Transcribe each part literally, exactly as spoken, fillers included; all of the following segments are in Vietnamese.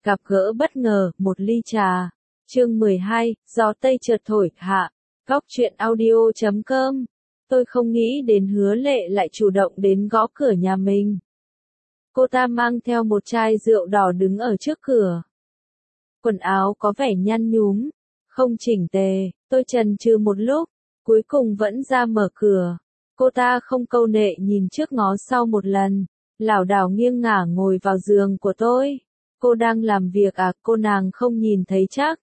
Gặp gỡ bất ngờ, một ly trà. Chương mười hai, gió Tây chợt thổi, hạ. Góc truyện audio chấm com. Tôi không nghĩ đến Hứa Lệ lại chủ động đến gõ cửa nhà mình. Cô ta mang theo một chai rượu đỏ đứng ở trước cửa. Quần áo có vẻ nhăn nhúm, không chỉnh tề, tôi chần chừ một lúc, cuối cùng vẫn ra mở cửa. Cô ta không câu nệ nhìn trước ngó sau một lần, lảo đảo nghiêng ngả ngồi vào giường của tôi. Cô đang làm việc à, cô nàng không nhìn thấy chắc.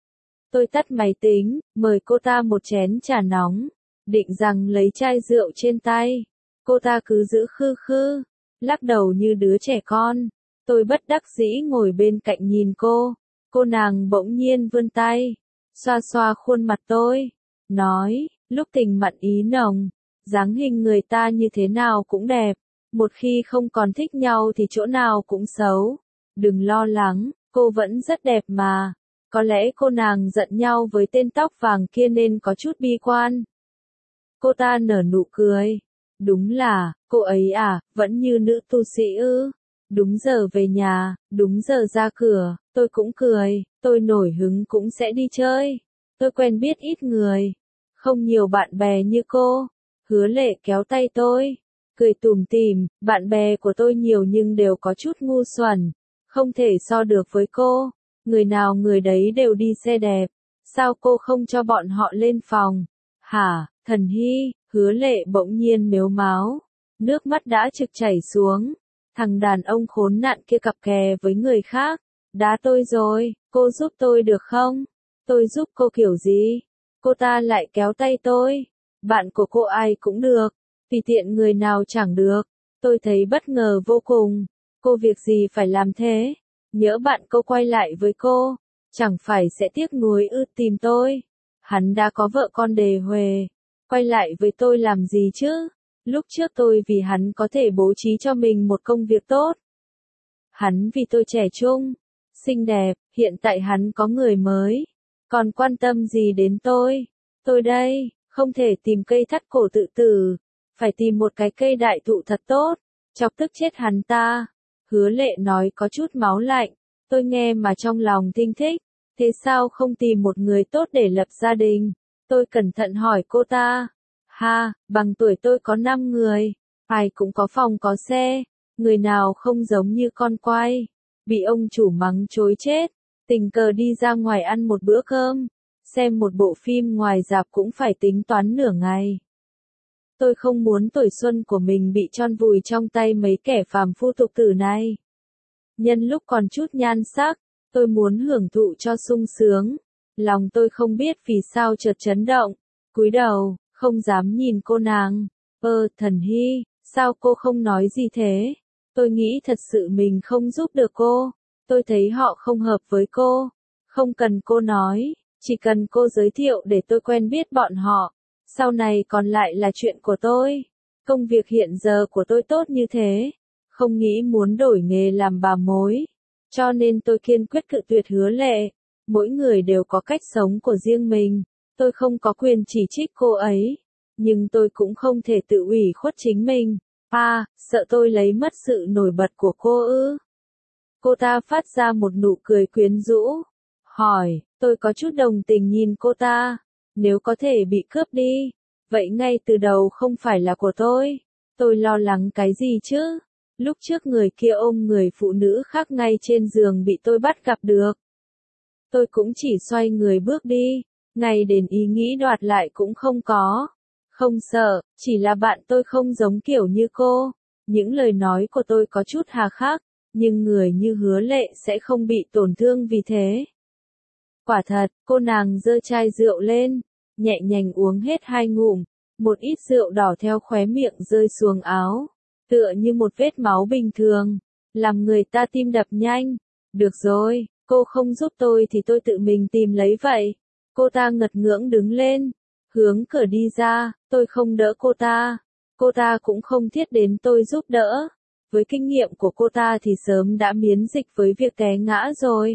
Tôi tắt máy tính, mời cô ta một chén trà nóng, định rằng lấy chai rượu trên tay. Cô ta cứ giữ khư khư, lắc đầu như đứa trẻ con. Tôi bất đắc dĩ ngồi bên cạnh nhìn cô. Cô nàng bỗng nhiên vươn tay, xoa xoa khuôn mặt tôi, nói, lúc tình mặn ý nồng, dáng hình người ta như thế nào cũng đẹp, một khi không còn thích nhau thì chỗ nào cũng xấu. Đừng lo lắng, cô vẫn rất đẹp mà. Có lẽ cô nàng giận nhau với tên tóc vàng kia nên có chút bi quan. Cô ta nở nụ cười. Đúng là, cô ấy à, vẫn như nữ tu sĩ ư. Đúng giờ về nhà, đúng giờ ra cửa, tôi cũng cười, tôi nổi hứng cũng sẽ đi chơi. Tôi quen biết ít người, không nhiều bạn bè như cô. Hứa Lệ kéo tay tôi, cười tủm tỉm, bạn bè của tôi nhiều nhưng đều có chút ngu xuẩn, không thể so được với cô. Người nào người đấy đều đi xe đẹp, sao cô không cho bọn họ lên phòng? Hả, Thần Hy, Hứa Lệ bỗng nhiên mếu máo, nước mắt đã trực chảy xuống. Thằng đàn ông khốn nạn kia cặp kè với người khác, đá tôi rồi, cô giúp tôi được không? Tôi giúp cô kiểu gì? Cô ta lại kéo tay tôi, bạn của cô ai cũng được, tùy tiện người nào chẳng được. Tôi thấy bất ngờ vô cùng, cô việc gì phải làm thế? Nhỡ bạn cô quay lại với cô, chẳng phải sẽ tiếc nuối ư? Tìm tôi, hắn đã có vợ con đề huề, quay lại với tôi làm gì chứ? Lúc trước tôi vì hắn có thể bố trí cho mình một công việc tốt. Hắn vì tôi trẻ trung, xinh đẹp, hiện tại hắn có người mới, còn quan tâm gì đến tôi? Tôi đây, không thể tìm cây thắt cổ tự tử, phải tìm một cái cây đại thụ thật tốt, chọc tức chết hắn ta. Hứa Lệ nói có chút máu lạnh, tôi nghe mà trong lòng thinh thích, thế sao không tìm một người tốt để lập gia đình? Tôi cẩn thận hỏi cô ta. Ha, bằng tuổi tôi có năm người, ai cũng có phòng có xe, người nào không giống như con quay, bị ông chủ mắng chối chết, tình cờ đi ra ngoài ăn một bữa cơm, xem một bộ phim ngoài rạp cũng phải tính toán nửa ngày. Tôi không muốn tuổi xuân của mình bị tron vùi trong tay mấy kẻ phàm phu tục tử này. Nhân lúc còn chút nhan sắc, tôi muốn hưởng thụ cho sung sướng. Lòng tôi không biết vì sao chợt chấn động, cúi đầu, không dám nhìn cô nàng. Ơ, Thần Hy, sao cô không nói gì thế? Tôi nghĩ thật sự mình không giúp được cô. Tôi thấy họ không hợp với cô. Không cần cô nói, chỉ cần cô giới thiệu để tôi quen biết bọn họ. Sau này còn lại là chuyện của tôi. Công việc hiện giờ của tôi tốt như thế, không nghĩ muốn đổi nghề làm bà mối. Cho nên tôi kiên quyết cự tuyệt Hứa Lệ. Mỗi người đều có cách sống của riêng mình. Tôi không có quyền chỉ trích cô ấy, nhưng tôi cũng không thể tự ủy khuất chính mình. À, sợ tôi lấy mất sự nổi bật của cô ư? Cô ta phát ra một nụ cười quyến rũ, hỏi, tôi có chút đồng tình nhìn cô ta. Nếu có thể bị cướp đi, vậy ngay từ đầu không phải là của tôi. Tôi lo lắng cái gì chứ? Lúc trước người kia ôm người phụ nữ khác ngay trên giường bị tôi bắt gặp được. Tôi cũng chỉ xoay người bước đi, ngay đến ý nghĩ đoạt lại cũng không có. Không sợ, chỉ là bạn tôi không giống kiểu như cô. Những lời nói của tôi có chút hà khắc, nhưng người như Hứa Lệ sẽ không bị tổn thương vì thế. Quả thật, cô nàng giơ chai rượu lên, nhẹ nhàng uống hết hai ngụm, một ít rượu đỏ theo khóe miệng rơi xuống áo, tựa như một vết máu bình thường, làm người ta tim đập nhanh. Được rồi, cô không giúp tôi thì tôi tự mình tìm lấy vậy. Cô ta ngật ngưỡng đứng lên, hướng cửa đi ra. Tôi không đỡ cô ta, cô ta cũng không thiết đến tôi giúp đỡ. Với kinh nghiệm của cô ta thì sớm đã miễn dịch với việc té ngã rồi.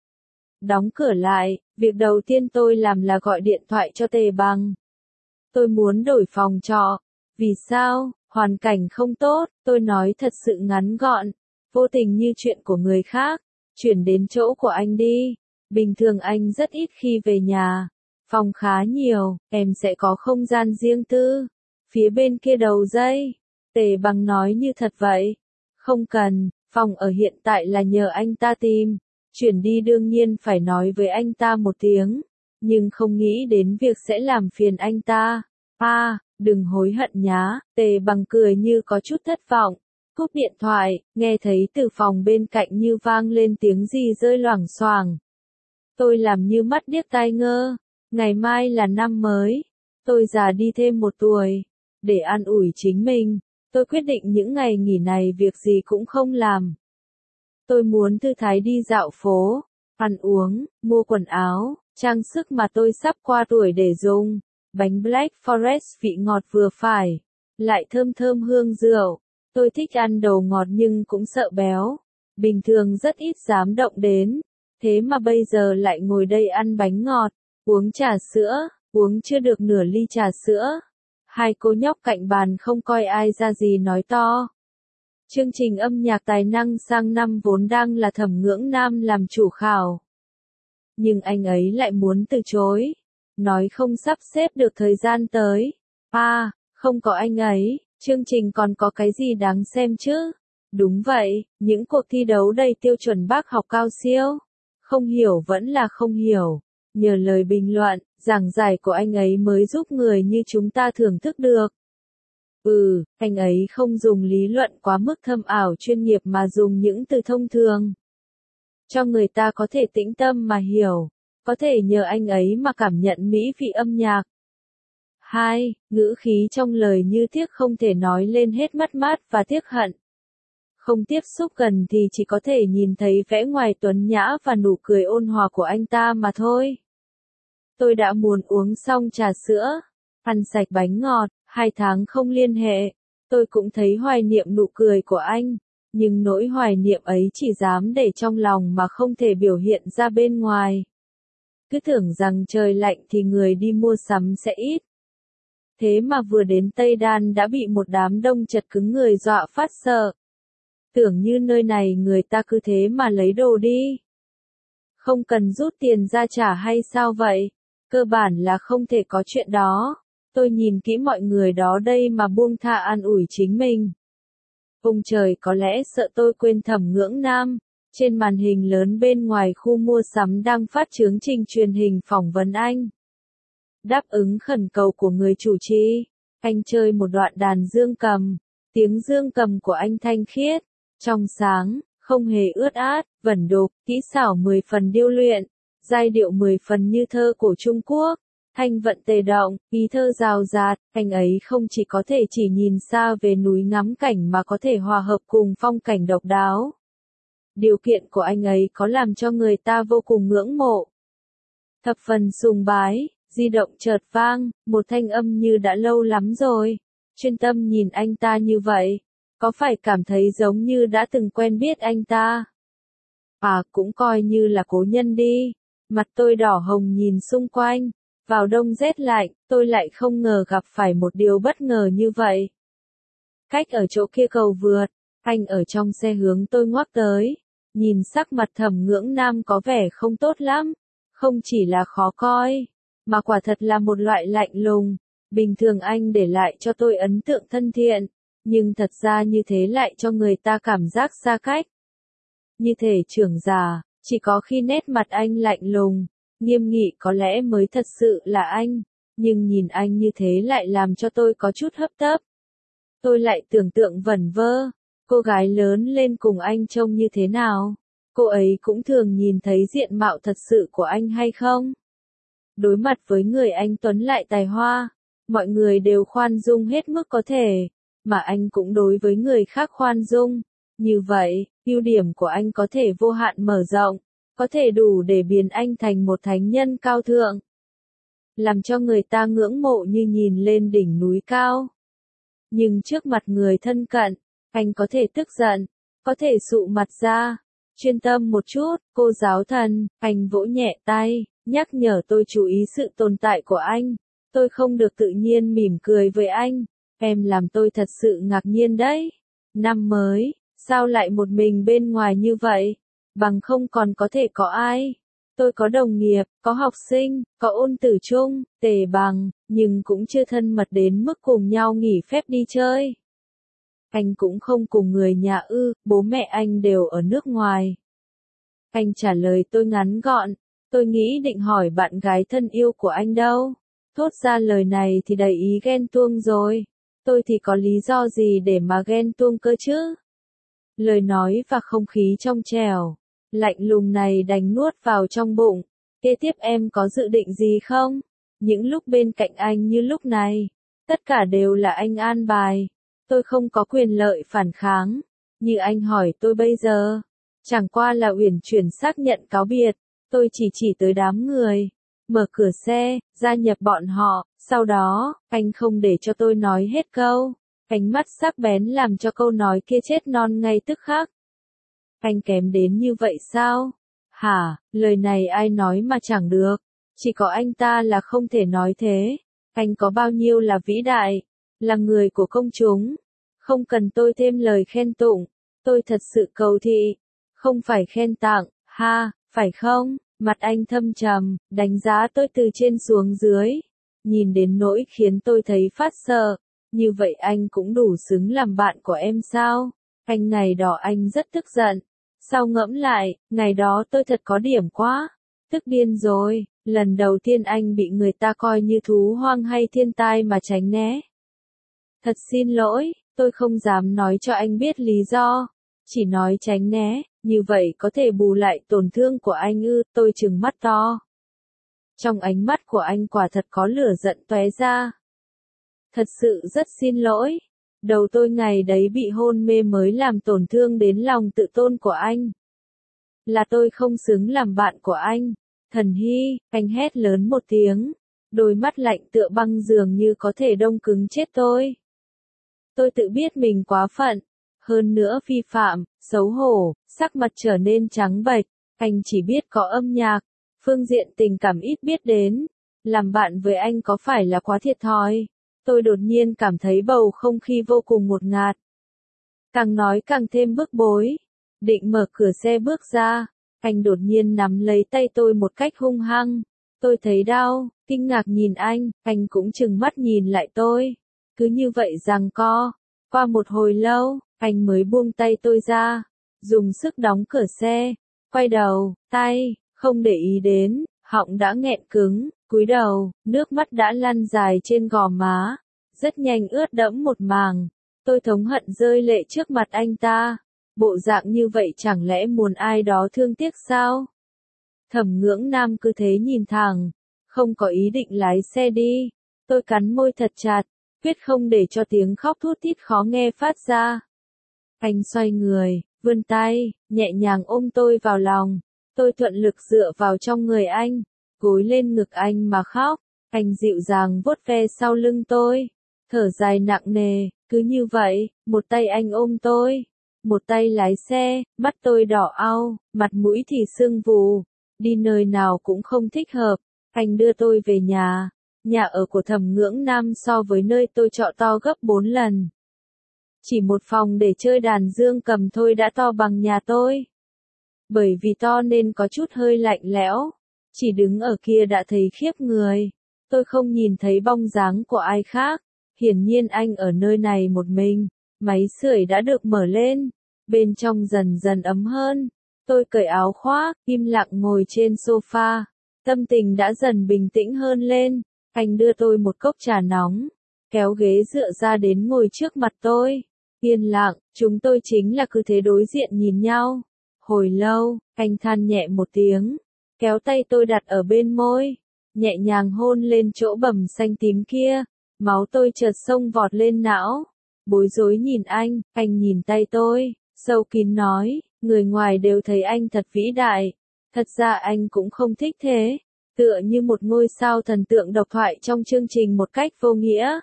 Đóng cửa lại, việc đầu tiên tôi làm là gọi điện thoại cho Tề Bằng. Tôi muốn đổi phòng trọ. Vì sao? Hoàn cảnh không tốt, tôi nói thật sự ngắn gọn, vô tình như chuyện của người khác. chuyển đến chỗ của anh đi. Bình thường anh rất ít khi về nhà. Phòng khá nhiều, em sẽ có không gian riêng tư. Phía bên kia đầu dây, Tề Bằng nói như thật vậy. Không cần, phòng ở hiện tại là nhờ anh ta tìm. Chuyển đi đương nhiên phải nói với anh ta một tiếng. Nhưng không nghĩ đến việc sẽ làm phiền anh ta. À, đừng hối hận nhá. Tề Bằng cười như có chút thất vọng. Cúp điện thoại, nghe thấy từ phòng bên cạnh như vang lên tiếng gì rơi loảng xoảng. Tôi làm như mắt điếc tai ngơ. Ngày mai là năm mới. Tôi già đi thêm một tuổi. Để an ủi chính mình, tôi quyết định những ngày nghỉ này việc gì cũng không làm. Tôi muốn thư thái đi dạo phố, ăn uống, mua quần áo, trang sức mà tôi sắp qua tuổi để dùng. Bánh Black Forest vị ngọt vừa phải, lại thơm thơm hương rượu. Tôi thích ăn đồ ngọt nhưng cũng sợ béo. Bình thường rất ít dám động đến. Thế mà bây giờ lại ngồi đây ăn bánh ngọt, uống trà sữa, uống chưa được nửa ly trà sữa. Hai cô nhóc cạnh bàn không coi ai ra gì nói to. Chương trình âm nhạc tài năng sang năm vốn đang là Thẩm Ngưỡng Nam làm chủ khảo. Nhưng anh ấy lại muốn từ chối. Nói không sắp xếp được thời gian tới. À, không có anh ấy, chương trình còn có cái gì đáng xem chứ? Đúng vậy, những cuộc thi đấu đầy tiêu chuẩn bác học cao siêu. Không hiểu vẫn là không hiểu. Nhờ lời bình luận, giảng giải của anh ấy mới giúp người như chúng ta thưởng thức được. Ừ, anh ấy không dùng lý luận quá mức thâm ảo chuyên nghiệp mà dùng những từ thông thường. Cho người ta có thể tĩnh tâm mà hiểu, có thể nhờ anh ấy mà cảm nhận mỹ vị âm nhạc. Hai, ngữ khí trong lời như tiếc không thể nói lên hết mất mát và tiếc hận. Không tiếp xúc gần thì chỉ có thể nhìn thấy vẻ ngoài tuấn nhã và nụ cười ôn hòa của anh ta mà thôi. Tôi đã muốn uống xong trà sữa, ăn sạch bánh ngọt, hai tháng không liên hệ. Tôi cũng thấy hoài niệm nụ cười của anh, nhưng nỗi hoài niệm ấy chỉ dám để trong lòng mà không thể biểu hiện ra bên ngoài. Cứ tưởng rằng trời lạnh thì người đi mua sắm sẽ ít. Thế mà vừa đến Tây Đan đã bị một đám đông chật cứng người dọa phát sợ. Tưởng như nơi này người ta cứ thế mà lấy đồ đi. Không cần rút tiền ra trả hay sao vậy? Cơ bản là không thể có chuyện đó. Tôi nhìn kỹ mọi người đó đây mà buông tha an ủi chính mình. Ông trời có lẽ sợ tôi quên Thẩm Ngưỡng Nam. Trên màn hình lớn bên ngoài khu mua sắm đang phát chương trình truyền hình phỏng vấn anh. Đáp ứng khẩn cầu của người chủ trì, anh chơi một đoạn đàn dương cầm. Tiếng dương cầm của anh thanh khiết, trong sáng, không hề ướt át, vẩn đục, kỹ xảo mười phần điêu luyện, giai điệu mười phần như thơ cổ Trung Quốc, thanh vận tề động, ý thơ rào rạt, anh ấy không chỉ có thể chỉ nhìn xa về núi ngắm cảnh mà có thể hòa hợp cùng phong cảnh độc đáo. Điều kiện của anh ấy có làm cho người ta vô cùng ngưỡng mộ. Thập phần sùng bái, di động chợt vang, một thanh âm như đã lâu lắm rồi. Chuyên tâm nhìn anh ta như vậy, có phải cảm thấy giống như đã từng quen biết anh ta? À, cũng coi như là cố nhân đi. Mặt tôi đỏ hồng nhìn xung quanh. Vào đông rét lạnh, tôi lại không ngờ gặp phải một điều bất ngờ như vậy. Cách ở chỗ kia cầu vượt, anh ở trong xe hướng tôi ngoắc tới. Nhìn sắc mặt Thẩm Ngưỡng Nam có vẻ không tốt lắm. Không chỉ là khó coi, mà quả thật là một loại lạnh lùng. Bình thường anh để lại cho tôi ấn tượng thân thiện, nhưng thật ra như thế lại cho người ta cảm giác xa cách. Như thể trưởng già, chỉ có khi nét mặt anh lạnh lùng, nghiêm nghị có lẽ mới thật sự là anh, nhưng nhìn anh như thế lại làm cho tôi có chút hấp tấp. Tôi lại tưởng tượng vẩn vơ, cô gái lớn lên cùng anh trông như thế nào? Cô ấy cũng thường nhìn thấy diện mạo thật sự của anh hay không? Đối mặt với người anh tuấn lại tài hoa, mọi người đều khoan dung hết mức có thể, mà anh cũng đối với người khác khoan dung. Như vậy, ưu điểm của anh có thể vô hạn mở rộng, có thể đủ để biến anh thành một thánh nhân cao thượng. Làm cho người ta ngưỡng mộ như nhìn lên đỉnh núi cao. Nhưng trước mặt người thân cận, anh có thể tức giận, có thể sụ mặt ra. Chuyên tâm một chút, cô giáo thần, anh vỗ nhẹ tay, nhắc nhở tôi chú ý sự tồn tại của anh. Tôi không được tự nhiên mỉm cười với anh. Em làm tôi thật sự ngạc nhiên đấy. Năm mới, sao lại một mình bên ngoài như vậy? Bằng không còn có thể có ai. Tôi có đồng nghiệp, có học sinh, có ôn tử chung, tề bằng, nhưng cũng chưa thân mật đến mức cùng nhau nghỉ phép đi chơi. Anh cũng không cùng người nhà ư, bố mẹ anh đều ở nước ngoài. Anh trả lời tôi ngắn gọn, tôi nghĩ định hỏi bạn gái thân yêu của anh đâu. Thốt ra lời này thì đầy ý ghen tuông rồi. Tôi thì có lý do gì để mà ghen tuông cơ chứ? Lời nói và không khí trong trẻo, lạnh lùng này đành nuốt vào trong bụng. Kế tiếp em có dự định gì không? Những lúc bên cạnh anh như lúc này, tất cả đều là anh an bài. Tôi không có quyền lợi phản kháng. Như anh hỏi tôi bây giờ, chẳng qua là uyển chuyển xác nhận cáo biệt. Tôi chỉ chỉ tới đám người, mở cửa xe, gia nhập bọn họ. Sau đó, anh không để cho tôi nói hết câu. Ánh mắt sắc bén làm cho câu nói kia chết non ngay tức khắc. Anh kém đến như vậy sao? Hả, lời này ai nói mà chẳng được. Chỉ có anh ta là không thể nói thế. Anh có bao nhiêu là vĩ đại, là người của công chúng. Không cần tôi thêm lời khen tụng. Tôi thật sự cầu thị, không phải khen tặng, ha, phải không? Mặt anh thâm trầm, đánh giá tôi từ trên xuống dưới. Nhìn đến nỗi khiến tôi thấy phát sợ. Như vậy anh cũng đủ xứng làm bạn của em sao? Anh ngày đó anh rất tức giận. Sau ngẫm lại, ngày đó tôi thật có điểm quá. Tức điên rồi, lần đầu tiên anh bị người ta coi như thú hoang hay thiên tai mà tránh né. Thật xin lỗi, tôi không dám nói cho anh biết lý do. Chỉ nói tránh né, như vậy có thể bù lại tổn thương của anh ư, tôi trừng mắt to. Trong ánh mắt của anh quả thật có lửa giận tóe ra. Thật sự rất xin lỗi. Đầu tôi ngày đấy bị hôn mê mới làm tổn thương đến lòng tự tôn của anh. Là tôi không xứng làm bạn của anh. Thần Hy, anh hét lớn một tiếng. Đôi mắt lạnh tựa băng dường như có thể đông cứng chết tôi. Tôi tự biết mình quá phận. Hơn nữa vi phạm, xấu hổ, sắc mặt trở nên trắng bệch. Anh chỉ biết có âm nhạc. Phương diện tình cảm ít biết đến. Làm bạn với anh có phải là quá thiệt thòi? Tôi đột nhiên cảm thấy bầu không khí vô cùng ngột ngạt. Càng nói càng thêm bức bối. Định mở cửa xe bước ra. Anh đột nhiên nắm lấy tay tôi một cách hung hăng. Tôi thấy đau, kinh ngạc nhìn anh, anh cũng trừng mắt nhìn lại tôi. Cứ như vậy giằng co. Qua một hồi lâu, anh mới buông tay tôi ra. Dùng sức đóng cửa xe. Quay đầu, tay, không để ý đến, họng đã nghẹn cứng. Cúi đầu, nước mắt đã lăn dài trên gò má, rất nhanh ướt đẫm một màng. Tôi thống hận rơi lệ trước mặt anh ta. Bộ dạng như vậy chẳng lẽ muốn ai đó thương tiếc sao? Thẩm Ngưỡng Nam cứ thế nhìn thẳng, không có ý định lái xe đi. Tôi cắn môi thật chặt, quyết không để cho tiếng khóc thút thít khó nghe phát ra. Anh xoay người, vươn tay, nhẹ nhàng ôm tôi vào lòng. Tôi thuận lực dựa vào trong người anh, gối lên ngực anh mà khóc. Anh dịu dàng vuốt ve sau lưng tôi, thở dài nặng nề. Cứ như vậy, một tay anh ôm tôi, một tay lái xe, mắt tôi đỏ au, mặt mũi thì sưng vù, đi nơi nào cũng không thích hợp. Anh đưa tôi về nhà. Nhà ở của Thẩm Ngưỡng Nam so với nơi tôi trọ to gấp bốn lần. Chỉ một phòng để chơi đàn dương cầm thôi đã to bằng nhà tôi. Bởi vì to nên có chút hơi lạnh lẽo. Chỉ đứng ở kia đã thấy khiếp người. Tôi không nhìn thấy bóng dáng của ai khác. Hiển nhiên anh ở nơi này một mình. Máy sưởi đã được mở lên. Bên trong dần dần ấm hơn. Tôi cởi áo khoác, im lặng ngồi trên sofa. Tâm tình đã dần bình tĩnh hơn lên. Anh đưa tôi một cốc trà nóng. Kéo ghế dựa ra đến ngồi trước mặt tôi. Yên lặng, chúng tôi chính là cứ thế đối diện nhìn nhau. Hồi lâu, anh than nhẹ một tiếng. Kéo tay tôi đặt ở bên môi. Nhẹ nhàng hôn lên chỗ bầm xanh tím kia. Máu tôi chợt xông vọt lên não. Bối rối nhìn anh, anh nhìn tay tôi. Sâu kín nói, người ngoài đều thấy anh thật vĩ đại. Thật ra anh cũng không thích thế. Tựa như một ngôi sao thần tượng độc thoại trong chương trình một cách vô nghĩa.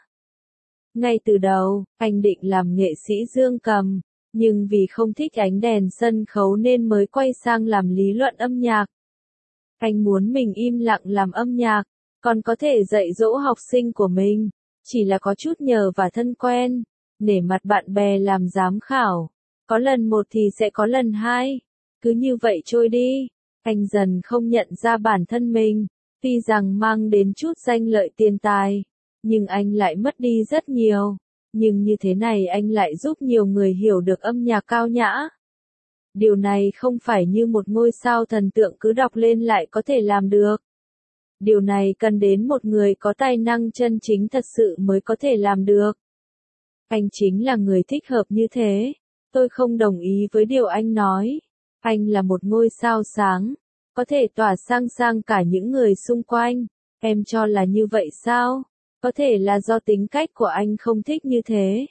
Ngay từ đầu, anh định làm nghệ sĩ dương cầm. Nhưng vì không thích ánh đèn sân khấu nên mới quay sang làm lý luận âm nhạc. Anh muốn mình im lặng làm âm nhạc, còn có thể dạy dỗ học sinh của mình. Chỉ là có chút nhờ và thân quen, nể mặt bạn bè làm giám khảo. Có lần một thì sẽ có lần hai. Cứ như vậy trôi đi. Anh dần không nhận ra bản thân mình, tuy rằng mang đến chút danh lợi tiền tài, nhưng anh lại mất đi rất nhiều. Nhưng như thế này anh lại giúp nhiều người hiểu được âm nhạc cao nhã. Điều này không phải như một ngôi sao thần tượng cứ đọc lên lại có thể làm được. Điều này cần đến một người có tài năng chân chính thật sự mới có thể làm được. Anh chính là người thích hợp như thế. Tôi không đồng ý với điều anh nói. Anh là một ngôi sao sáng, có thể tỏa sang sang cả những người xung quanh. Em cho là như vậy sao? Có thể là do tính cách của anh không thích như thế.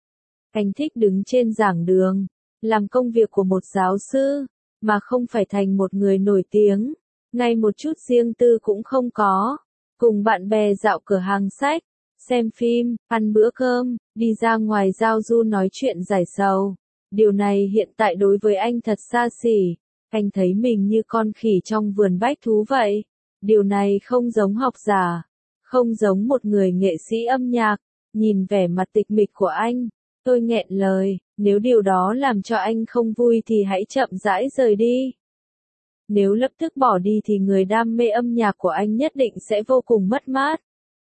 Anh thích đứng trên giảng đường, làm công việc của một giáo sư, mà không phải thành một người nổi tiếng. Ngay một chút riêng tư cũng không có. Cùng bạn bè dạo cửa hàng sách, xem phim, ăn bữa cơm, đi ra ngoài giao du nói chuyện giải sầu. Điều này hiện tại đối với anh thật xa xỉ. Anh thấy mình như con khỉ trong vườn bách thú vậy. Điều này không giống học giả, không giống một người nghệ sĩ âm nhạc. Nhìn vẻ mặt tịch mịch của anh, tôi nghẹn lời, nếu điều đó làm cho anh không vui thì hãy chậm rãi rời đi. Nếu lập tức bỏ đi thì người đam mê âm nhạc của anh nhất định sẽ vô cùng mất mát.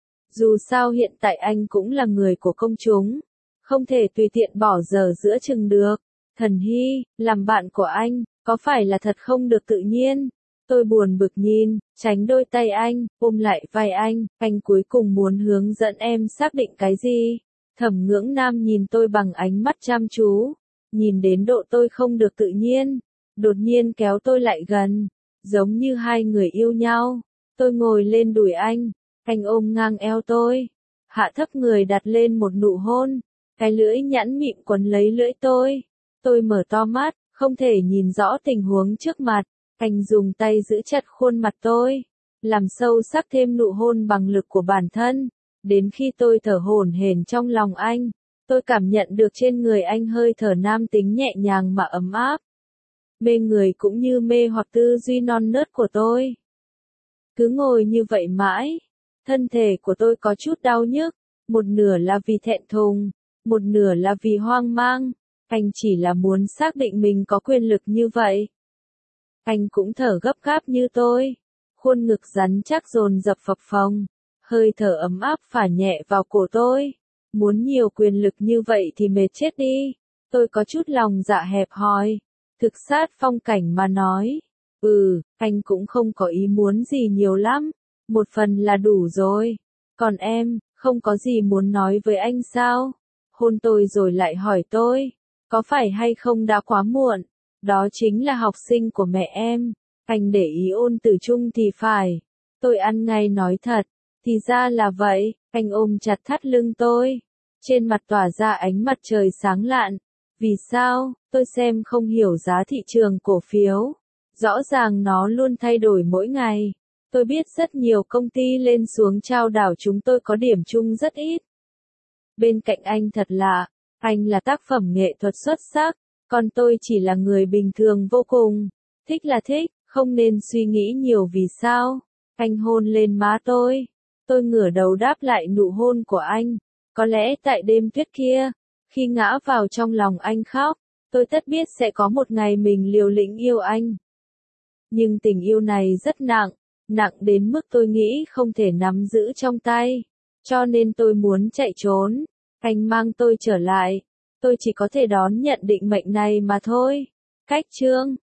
Dù sao hiện tại anh cũng là người của công chúng, không thể tùy tiện bỏ dở giữa chừng được. Thần Hy, làm bạn của anh, có phải là thật không được tự nhiên? Tôi buồn bực nhìn, tránh đôi tay anh, ôm lại vai anh, anh cuối cùng muốn hướng dẫn em xác định cái gì? Thẩm Ngưỡng Nam nhìn tôi bằng ánh mắt chăm chú, nhìn đến độ tôi không được tự nhiên, đột nhiên kéo tôi lại gần, giống như hai người yêu nhau. Tôi ngồi lên đùi anh, anh ôm ngang eo tôi, hạ thấp người đặt lên một nụ hôn, cái lưỡi nhẵn mịn quấn lấy lưỡi tôi. Tôi mở to mắt, không thể nhìn rõ tình huống trước mặt. Anh dùng tay giữ chặt khuôn mặt tôi, làm sâu sắc thêm nụ hôn bằng lực của bản thân. Đến khi tôi thở hổn hển trong lòng anh, tôi cảm nhận được trên người anh hơi thở nam tính nhẹ nhàng mà ấm áp. Mê người cũng như mê hoặc tư duy non nớt của tôi. Cứ ngồi như vậy mãi, thân thể của tôi có chút đau nhức, một nửa là vì thẹn thùng, một nửa là vì hoang mang. Anh chỉ là muốn xác định mình có quyền lực như vậy. Anh cũng thở gấp gáp như tôi, khuôn ngực rắn chắc dồn dập phập phồng, hơi thở ấm áp phả nhẹ vào cổ tôi. Muốn nhiều quyền lực như vậy thì mệt chết đi. Tôi có chút lòng dạ hẹp hòi, thực sát phong cảnh mà nói. Ừ, anh cũng không có ý muốn gì nhiều lắm, một phần là đủ rồi. Còn em, không có gì muốn nói với anh sao? Hôn tôi rồi lại hỏi tôi, có phải hay không đã quá muộn? Đó chính là học sinh của mẹ em. Anh để ý ôn từ chung thì phải. Tôi ăn ngay nói thật. Thì ra là vậy. Anh ôm chặt thắt lưng tôi. Trên mặt tỏa ra ánh mặt trời sáng lạn. Vì sao? Tôi xem không hiểu giá thị trường cổ phiếu. Rõ ràng nó luôn thay đổi mỗi ngày. Tôi biết rất nhiều công ty lên xuống trao đảo chúng tôi có điểm chung rất ít. Bên cạnh anh thật lạ. Anh là tác phẩm nghệ thuật xuất sắc. Còn tôi chỉ là người bình thường vô cùng. Thích là thích, không nên suy nghĩ nhiều vì sao. Anh hôn lên má tôi. Tôi ngửa đầu đáp lại nụ hôn của anh. Có lẽ tại đêm tuyết kia, khi ngã vào trong lòng anh khóc, tôi tất biết sẽ có một ngày mình liều lĩnh yêu anh. Nhưng tình yêu này rất nặng, nặng đến mức tôi nghĩ không thể nắm giữ trong tay. Cho nên tôi muốn chạy trốn. Anh mang tôi trở lại. Tôi chỉ có thể đón nhận định mệnh này mà thôi. Cách chương